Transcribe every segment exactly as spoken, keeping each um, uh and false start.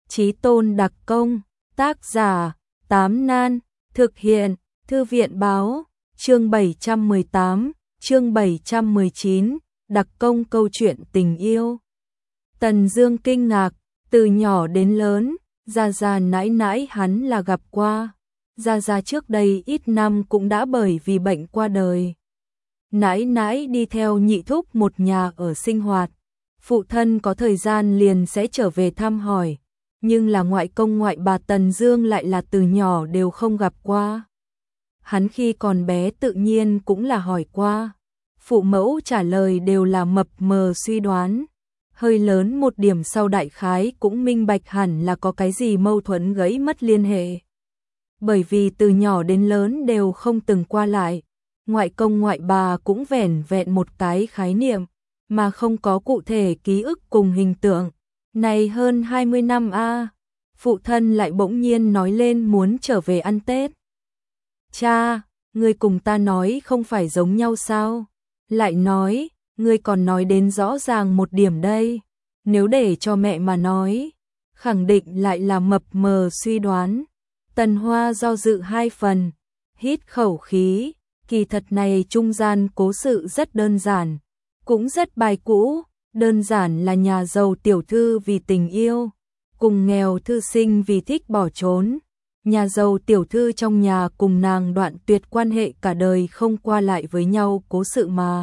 Chí Tôn đặc công, tác giả, Tám Nan, thực hiện, Thư viện báo, chương bảy trăm mười tám, chương bảy trăm mười chín, đặc công câu chuyện tình yêu. Tần Dương kinh ngạc, từ nhỏ đến lớn, Gia Gia nãi nãi hắn là gặp qua. Gia Gia trước đây ít năm cũng đã bởi vì bệnh qua đời. Nãi nãi đi theo nhị thúc một nhà ở sinh hoạt. Phụ thân có thời gian liền sẽ trở về thăm hỏi. Nhưng là ngoại công ngoại bà Tần Dương lại là từ nhỏ đều không gặp qua. Hắn khi còn bé tự nhiên cũng là hỏi qua. Phụ mẫu trả lời đều là mập mờ suy đoán. Hơi lớn một điểm sau đại khái cũng minh bạch hẳn là có cái gì mâu thuẫn gãy mất liên hệ. Bởi vì từ nhỏ đến lớn đều không từng qua lại, ngoại công ngoại bà cũng vẻn vẹn một cái khái niệm, mà không có cụ thể ký ức cùng hình tượng. Này hơn hai mươi năm a, à, phụ thân lại bỗng nhiên nói lên muốn trở về ăn Tết. Cha, ngươi cùng ta nói không phải giống nhau sao? Lại nói, ngươi còn nói đến rõ ràng một điểm đây. Nếu để cho mẹ mà nói, khẳng định lại là mập mờ suy đoán. Tần Hoa do dự hai phần, hít khẩu khí, kỳ thật này trung gian cố sự rất đơn giản, cũng rất bài cũ, đơn giản là nhà giàu tiểu thư vì tình yêu, cùng nghèo thư sinh vì thích bỏ trốn. Nhà giàu tiểu thư trong nhà cùng nàng đoạn tuyệt quan hệ cả đời không qua lại với nhau cố sự mà.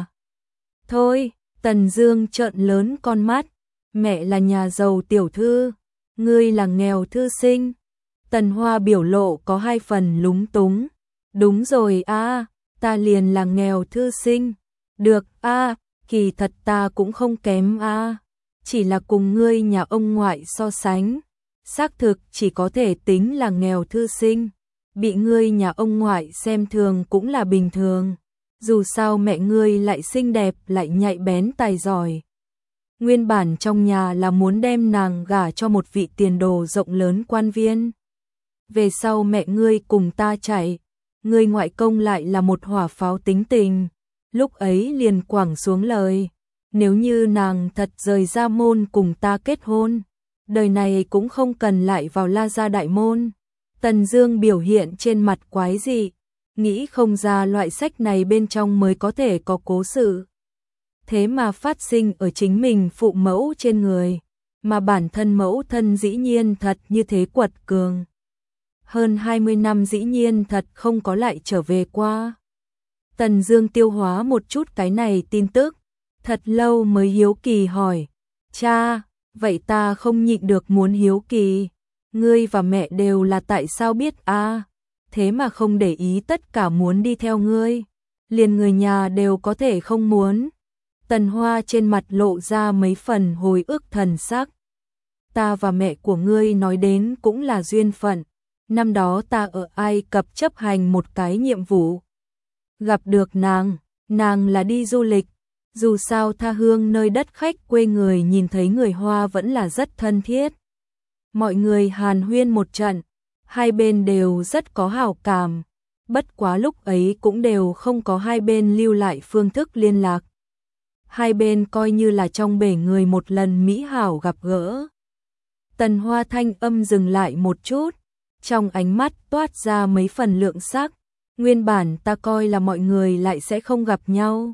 Thôi, Tần Dương trợn lớn con mắt, mẹ là nhà giàu tiểu thư, ngươi là nghèo thư sinh. Tần Hoa biểu lộ có hai phần lúng túng. Đúng rồi a, à, ta liền là nghèo thư sinh. Được a, à, kỳ thật ta cũng không kém a, à, chỉ là cùng ngươi nhà ông ngoại so sánh, xác thực chỉ có thể tính là nghèo thư sinh. Bị ngươi nhà ông ngoại xem thường cũng là bình thường. Dù sao mẹ ngươi lại xinh đẹp lại nhạy bén tài giỏi. Nguyên bản trong nhà là muốn đem nàng gả cho một vị tiền đồ rộng lớn quan viên. Về sau mẹ ngươi cùng ta chạy, ngươi ngoại công lại là một hỏa pháo tính tình, lúc ấy liền quẳng xuống lời, nếu như nàng thật rời ra môn cùng ta kết hôn, đời này cũng không cần lại vào La gia đại môn. Tần Dương biểu hiện trên mặt quái dị, nghĩ không ra loại sách này bên trong mới có thể có cố sự. Thế mà phát sinh ở chính mình phụ mẫu trên người, mà bản thân mẫu thân dĩ nhiên thật như thế quật cường. Hơn hai mươi năm dĩ nhiên thật không có lại trở về qua. Tần Dương tiêu hóa một chút cái này tin tức, thật lâu mới hiếu kỳ hỏi, cha, vậy ta không nhịn được muốn hiếu kỳ, ngươi và mẹ đều là tại sao biết a? À, thế mà không để ý tất cả muốn đi theo ngươi, liền người nhà đều có thể không muốn. Tần Hoa trên mặt lộ ra mấy phần hồi ức thần sắc. Ta và mẹ của ngươi nói đến cũng là duyên phận. Năm đó ta ở Ai Cập chấp hành một cái nhiệm vụ. Gặp được nàng, nàng là đi du lịch. Dù sao tha hương nơi đất khách quê người nhìn thấy người Hoa vẫn là rất thân thiết. Mọi người hàn huyên một trận, hai bên đều rất có hảo cảm. Bất quá lúc ấy cũng đều không có hai bên lưu lại phương thức liên lạc. Hai bên coi như là trong bể người một lần mỹ hảo gặp gỡ. Tần Hoa thanh âm dừng lại một chút, trong ánh mắt toát ra mấy phần lượng sắc. Nguyên bản ta coi là mọi người lại sẽ không gặp nhau.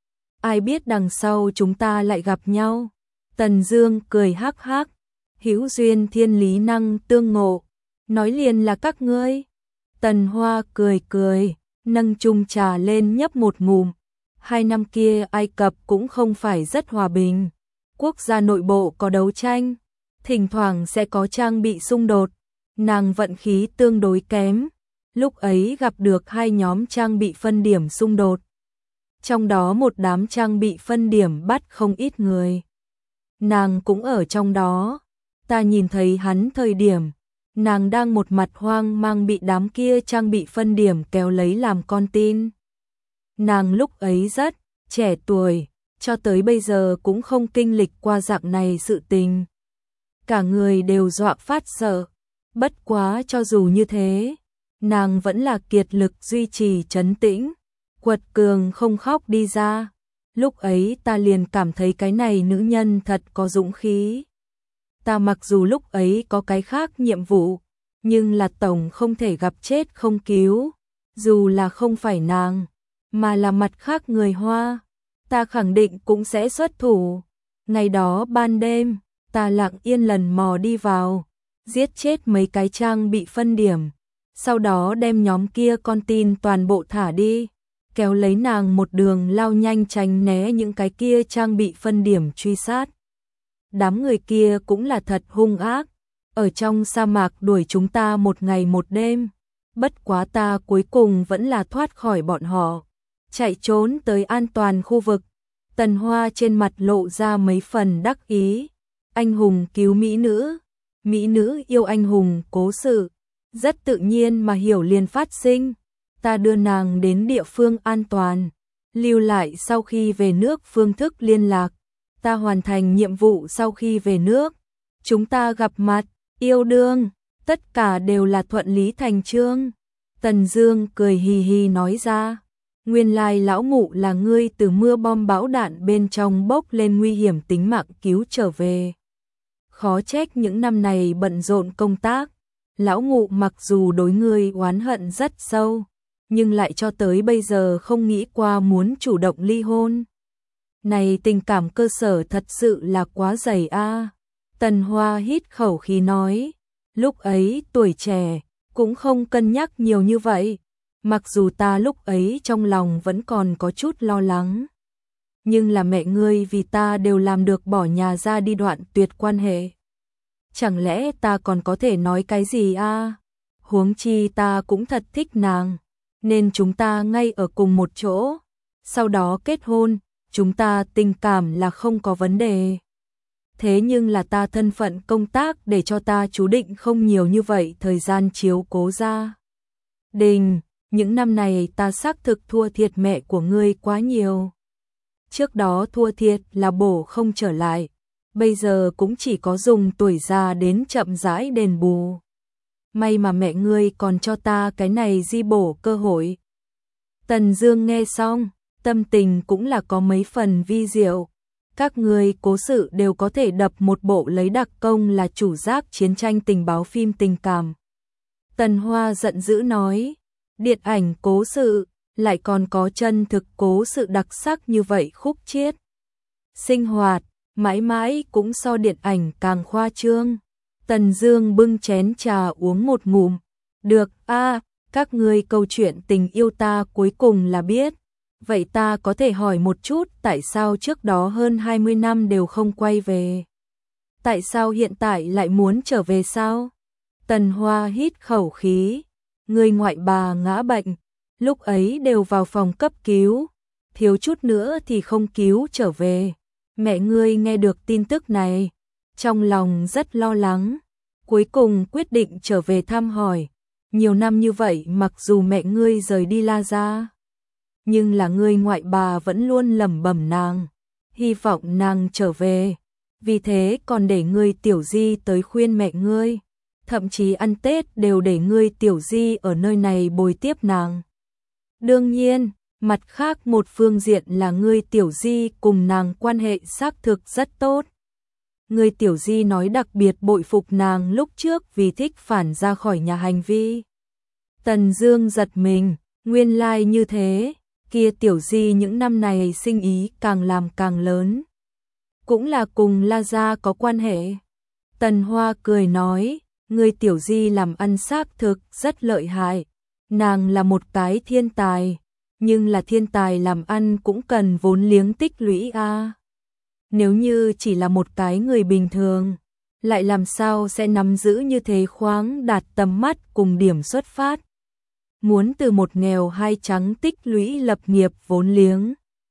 Ai biết đằng sau chúng ta lại gặp nhau. Tần Dương cười hắc hắc, hữu duyên thiên lý năng tương ngộ, nói liền là các ngươi. Tần Hoa cười cười, nâng chung trà lên nhấp một ngụm. Hai năm kia Ai Cập cũng không phải rất hòa bình. Quốc gia nội bộ có đấu tranh, thỉnh thoảng sẽ có trang bị xung đột. Nàng vận khí tương đối kém, lúc ấy gặp được hai nhóm trang bị phân điểm xung đột. Trong đó một đám trang bị phân điểm bắt không ít người. Nàng cũng ở trong đó, ta nhìn thấy hắn thời điểm, nàng đang một mặt hoang mang bị đám kia trang bị phân điểm kéo lấy làm con tin. Nàng lúc ấy rất trẻ tuổi, cho tới bây giờ cũng không kinh lịch qua dạng này sự tình. Cả người đều dọa phát sợ. Bất quá cho dù như thế, nàng vẫn là kiệt lực duy trì trấn tĩnh, quật cường không khóc đi ra. Lúc ấy ta liền cảm thấy cái này nữ nhân thật có dũng khí. Ta mặc dù lúc ấy có cái khác nhiệm vụ, nhưng là tổng không thể gặp chết không cứu, dù là không phải nàng, mà là mặt khác người Hoa, ta khẳng định cũng sẽ xuất thủ. Ngày đó ban đêm, ta lặng yên lần mò đi vào, giết chết mấy cái trang bị phân điểm, sau đó đem nhóm kia con tin toàn bộ thả đi, kéo lấy nàng một đường lao nhanh tránh né những cái kia trang bị phân điểm truy sát. Đám người kia cũng là thật hung ác, ở trong sa mạc đuổi chúng ta một ngày một đêm, bất quá ta cuối cùng vẫn là thoát khỏi bọn họ, chạy trốn tới an toàn khu vực. Tần Hoa trên mặt lộ ra mấy phần đắc ý, anh hùng cứu mỹ nữ, mỹ nữ yêu anh hùng cố sự, rất tự nhiên mà hiểu liền phát sinh. Ta đưa nàng đến địa phương an toàn, lưu lại sau khi về nước phương thức liên lạc, ta hoàn thành nhiệm vụ sau khi về nước, chúng ta gặp mặt, yêu đương, tất cả đều là thuận lý thành chương. Tần Dương cười hì hì nói ra, nguyên lai lão ngụ là ngươi từ mưa bom bão đạn bên trong bốc lên nguy hiểm tính mạng cứu trở về. Khó trách những năm này bận rộn công tác, lão ngụ mặc dù đối ngươi oán hận rất sâu, nhưng lại cho tới bây giờ không nghĩ qua muốn chủ động ly hôn. Này tình cảm cơ sở thật sự là quá dày a. Tần Hoa hít khẩu khí nói, lúc ấy tuổi trẻ, cũng không cân nhắc nhiều như vậy, mặc dù ta lúc ấy trong lòng vẫn còn có chút lo lắng. Nhưng là mẹ ngươi vì ta đều làm được bỏ nhà ra đi đoạn tuyệt quan hệ. Chẳng lẽ ta còn có thể nói cái gì a? Huống chi ta cũng thật thích nàng, nên chúng ta ngay ở cùng một chỗ, sau đó kết hôn, chúng ta tình cảm là không có vấn đề. Thế nhưng là ta thân phận công tác để cho ta chú định không nhiều như vậy thời gian chiếu cố gia đình, những năm này ta xác thực thua thiệt mẹ của ngươi quá nhiều. Trước đó thua thiệt là bổ không trở lại, bây giờ cũng chỉ có dùng tuổi già đến chậm rãi đền bù. May mà mẹ ngươi còn cho ta cái này di bổ cơ hội. Tần Dương nghe xong, tâm tình cũng là có mấy phần vi diệu. Các ngươi cố sự đều có thể đập một bộ lấy đặc công là chủ giác chiến tranh tình báo phim tình cảm. Tần Hoa giận dữ nói, điện ảnh cố sự, lại còn có chân thực cố sự đặc sắc như vậy khúc chiết. Sinh hoạt, mãi mãi cũng so điện ảnh càng khoa trương. Tần Dương bưng chén trà uống một ngụm, được a, các ngươi câu chuyện tình yêu ta cuối cùng là biết. Vậy ta có thể hỏi một chút tại sao trước đó hơn hai mươi năm đều không quay về? Tại sao hiện tại lại muốn trở về sao? Tần Hoa hít khẩu khí, người ngoại bà ngã bệnh, lúc ấy đều vào phòng cấp cứu, thiếu chút nữa thì không cứu trở về. Mẹ ngươi nghe được tin tức này, trong lòng rất lo lắng, cuối cùng quyết định trở về thăm hỏi. Nhiều năm như vậy mặc dù mẹ ngươi rời đi La Gia, nhưng là ngươi ngoại bà vẫn luôn lẩm bẩm nàng, hy vọng nàng trở về, vì thế còn để ngươi tiểu di tới khuyên mẹ ngươi, thậm chí ăn Tết đều để ngươi tiểu di ở nơi này bồi tiếp nàng. Đương nhiên, mặt khác một phương diện là ngươi tiểu di cùng nàng quan hệ xác thực rất tốt. Ngươi tiểu di nói đặc biệt bội phục nàng lúc trước vì thích phản ra khỏi nhà hành vi. Tần Dương giật mình, nguyên lai like như thế. Kia tiểu di những năm này sinh ý càng làm càng lớn, cũng là cùng La Gia có quan hệ. Tần Hoa cười nói, người tiểu di làm ăn xác thực rất lợi hại, nàng là một cái thiên tài, nhưng là thiên tài làm ăn cũng cần vốn liếng tích lũy a. Nếu như chỉ là một cái người bình thường, lại làm sao sẽ nắm giữ như thế khoáng đạt tầm mắt cùng điểm xuất phát. Muốn từ một nghèo hai trắng tích lũy lập nghiệp vốn liếng,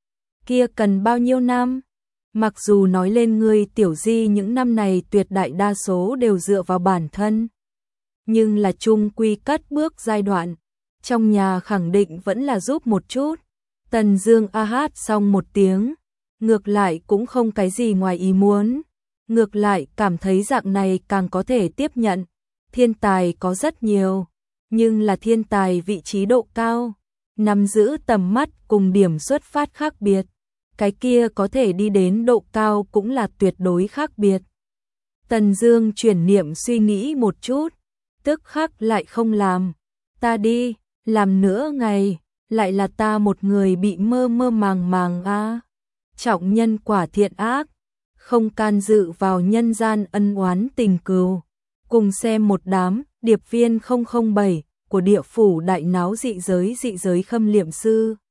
kia cần bao nhiêu năm? Mặc dù nói lên ngươi tiểu di những năm này tuyệt đại đa số đều dựa vào bản thân, nhưng là chung quy cất bước giai đoạn, trong nhà khẳng định vẫn là giúp một chút. Tần Dương a hát xong một tiếng, ngược lại cũng không cái gì ngoài ý muốn, ngược lại cảm thấy dạng này càng có thể tiếp nhận. Thiên tài có rất nhiều, nhưng là thiên tài vị trí độ cao, nắm giữ tầm mắt cùng điểm xuất phát khác biệt, cái kia có thể đi đến độ cao cũng là tuyệt đối khác biệt. Tần Dương chuyển niệm suy nghĩ một chút, tức khắc lại không làm. Ta đi, làm nữa ngày, lại là ta một người bị mơ mơ màng màng a. Trọng nhân quả thiện ác, không can dự vào nhân gian ân oán tình cừu. Cùng xem một đám điệp viên không không bảy của địa phủ đại náo dị giới dị giới khâm liệm sư.